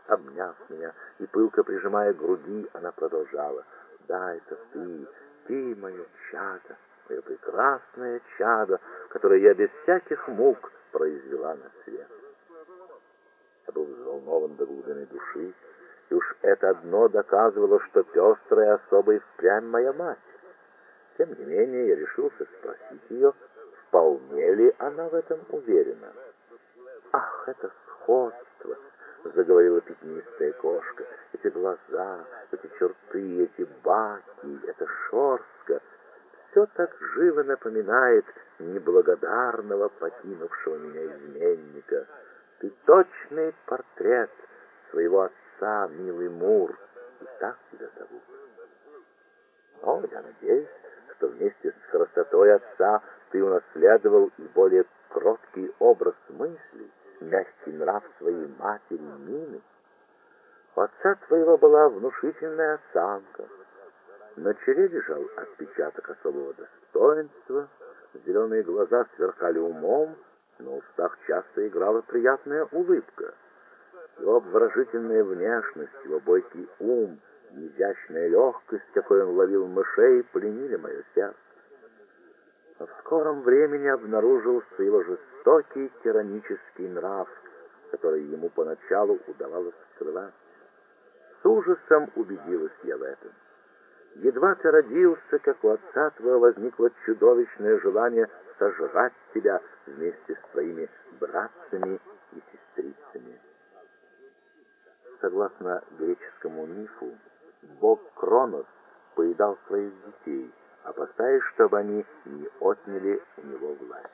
Обняв меня и пылко прижимая к груди, она продолжала: «Да, это ты мое чадо, мое прекрасное чадо, которое я без всяких мук произвела на свет». Я был взволнован до глубины души, и уж это одно доказывало, что пестрая особа и впрямь моя мать. Тем не менее, я решился спросить ее, вполне ли она в этом уверена. «Ах, это сходство!» — заговорила пятнистая кошка. «Эти глаза, эти черты, эти баки, эта шорстка — все так живо напоминает неблагодарного, покинувшего меня изменника. Ты точный портрет своего отца, милый Мур, и так тебя зовут. Но я надеюсь, что вместе с красотой отца ты унаследовал и более кроткий образ мыслей, мягкий нрав своей матери Мины. У отца твоего была внушительная осанка, на челе лежал отпечаток особого достоинства, зеленые глаза сверкали умом, на устах часто играла приятная улыбка. Его обворожительная внешность, его бойкий ум, изящная легкость, какой он ловил мышей, пленили мое сердце. Но в скором времени обнаружился его жестокий тиранический нрав, который ему поначалу удавалось скрывать. С ужасом убедилась я в этом. Едва ты родился, как у отца твоего возникло чудовищное желание сожрать тебя вместе с твоими братцами и сестрицами. Согласно греческому мифу, бог Кронос поедал своих детей, опасаясь, чтобы они не отняли у него власть.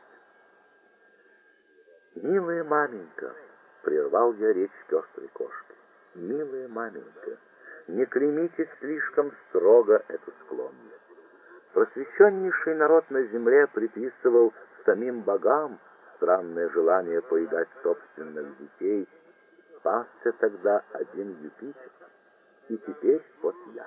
«Милая маменька», — прервал я речь пестрой кошки, — «милая маменька, не клеймите слишком строго эту склонность. Просвещеннейший народ на земле приписывал самим богам странное желание поедать собственных детей. Спасся тогда один Юпитер, и теперь вот я».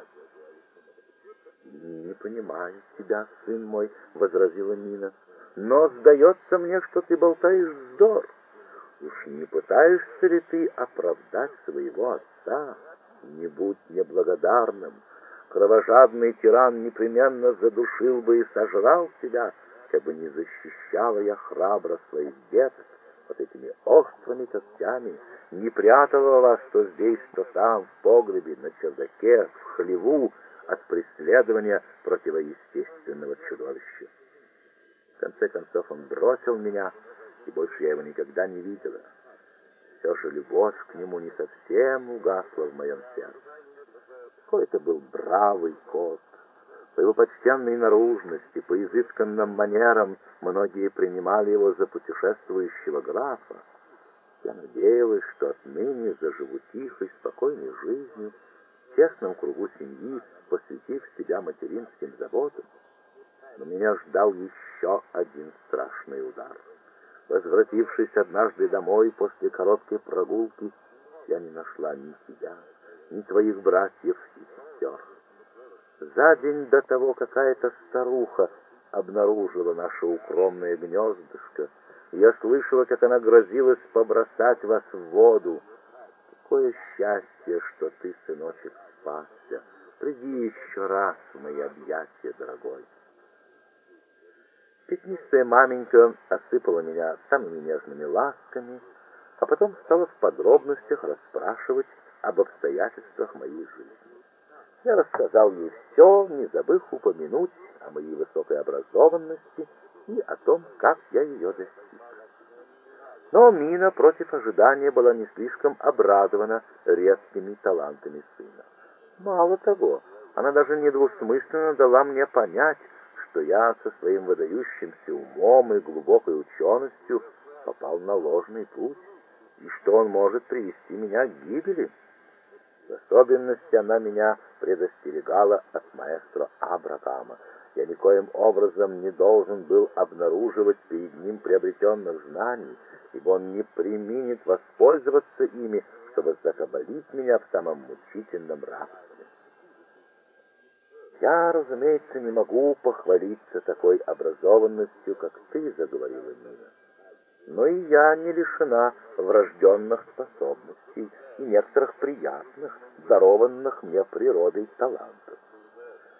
«Не понимаю тебя, сын мой», — возразила Мина, — «но сдается мне, что ты болтаешь вздор. Уж не пытаешься ли ты оправдать своего отца? Не будь неблагодарным. Кровожадный тиран непременно задушил бы и сожрал тебя, как бы не защищала я храбро своих деток вот этими острыми когтями, не прятала вас то здесь, то там, в погребе, на чердаке, в хлеву, от преследования противоестественного чудовища. В конце концов он бросил меня, и больше я его никогда не видела. Все же любовь к нему не совсем угасла в моем сердце. Какой это был бравый кот! По его почтенной наружности, по изысканным манерам многие принимали его за путешествующего графа. Я надеялась, что отныне заживу тихой, спокойной жизнью, в тесном кругу семьи, посвятив себя материнским заботам. Но меня ждал еще один страшный удар. Возвратившись однажды домой после короткой прогулки, я не нашла ни тебя, ни твоих братьев и сестер. За день до того какая-то старуха обнаружила наше укромное гнездышко. Я слышала, как она грозилась побросать вас в воду. Какое счастье, что ты, сыночек, спасся. Приди еще раз в мои объятия, дорогой. Пятнистая маменька осыпала меня самыми нежными ласками, а потом стала в подробностях расспрашивать об обстоятельствах моей жизни. Я рассказал ей все, не забыв упомянуть о моей высокой образованности и о том, как я ее достиг. Но Мина против ожидания была не слишком обрадована редкими талантами сына. Мало того, она даже недвусмысленно дала мне понять, что я со своим выдающимся умом и глубокой ученостью попал на ложный путь, и что он может привести меня к гибели. В особенности она меня предостерегала от маэстро Абрахама. Я никоим образом не должен был обнаруживать перед ним приобретенных знаний, ибо он не преминет воспользоваться ими, чтобы закабалить меня в самом мучительном рабстве. Я, разумеется, не могу похвалиться такой образованностью, как ты, заговорила Мина. но и я не лишена врожденных способностей и некоторых приятных, дарованных мне природой талантов.